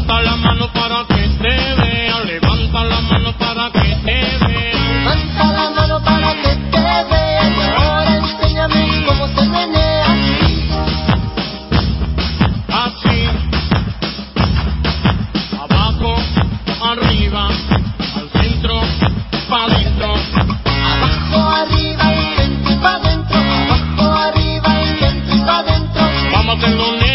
Levanta la mano para que te vea, levanta la mano para que te vea. Levanta la mano para que te vea y ahora enséñame cómo se menea. Así, abajo, arriba, al centro, pa' adentro. Abajo, arriba, el centro y pa' dentro. Abajo, arriba, el centro y pa' dentro. Vamos a hacerlo